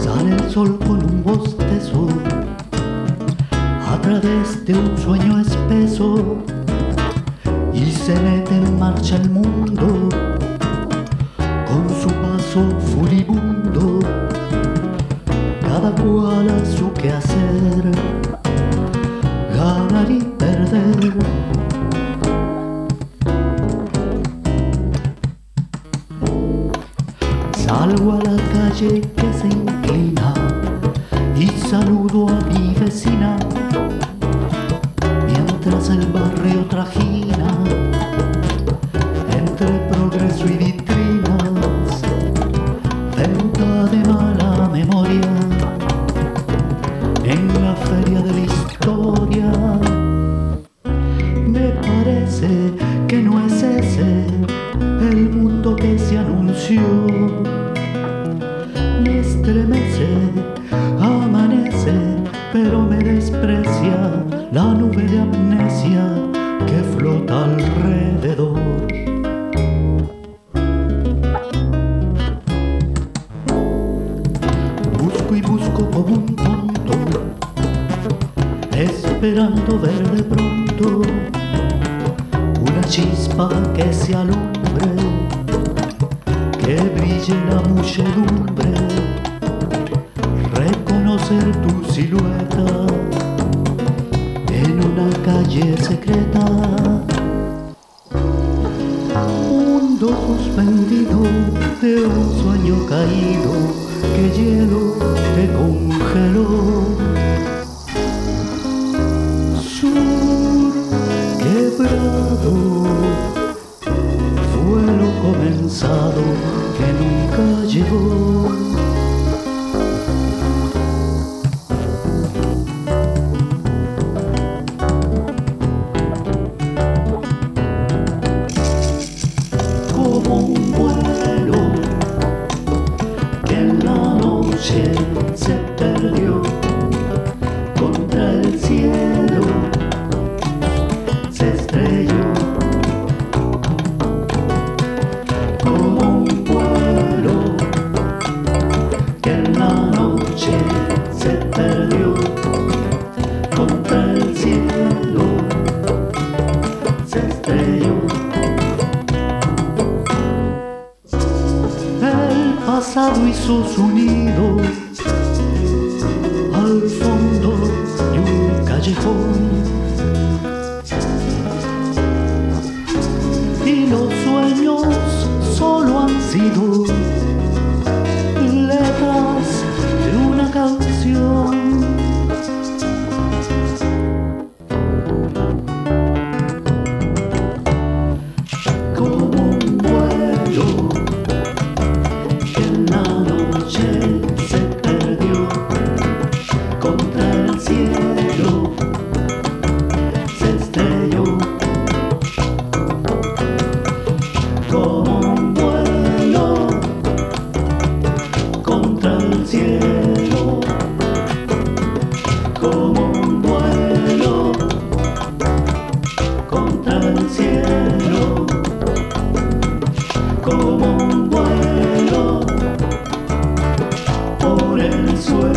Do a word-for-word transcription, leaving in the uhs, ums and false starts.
Sale el sol con un bostezo a través de un sueño espeso y se mete en marcha el mundo con su paso furibundo, cada cual a su quehacer, ganar y perder. Salgo a la calle que se inclina y saludo a mi vecina, mientras el barrio trajina entre progreso y vitrinas, venta de mala memoria en la feria de la historia. Me parece que no es ese el mundo que se anunció. Me estremece, amanece, pero me desprecia la nube de amnesia que flota alrededor. Busco y busco como un tonto, esperando ver de pronto una chispa que se alumbre, que brille la muchedumbre, reconocer tu silueta en una calle secreta. Mundo suspendido de un sueño caído, que hielo te congeló. Sur quebrado, vuelo comenzado que nunca llegó. Como un vuelo que en la noche se perdió contra el cielo, se estrelló. Como un vuelo que en la noche se perdió contra el cielo, se estrelló. El pasado hizo su nido al fondo de un callejón, y los sueños solo han sido letras de una canción. Como un vuelo que en la noche se perdió contra el cielo, se estrelló. Como un vuelo contra el cielo, como un vuelo contra el cielo, como un vuelo por el suelo.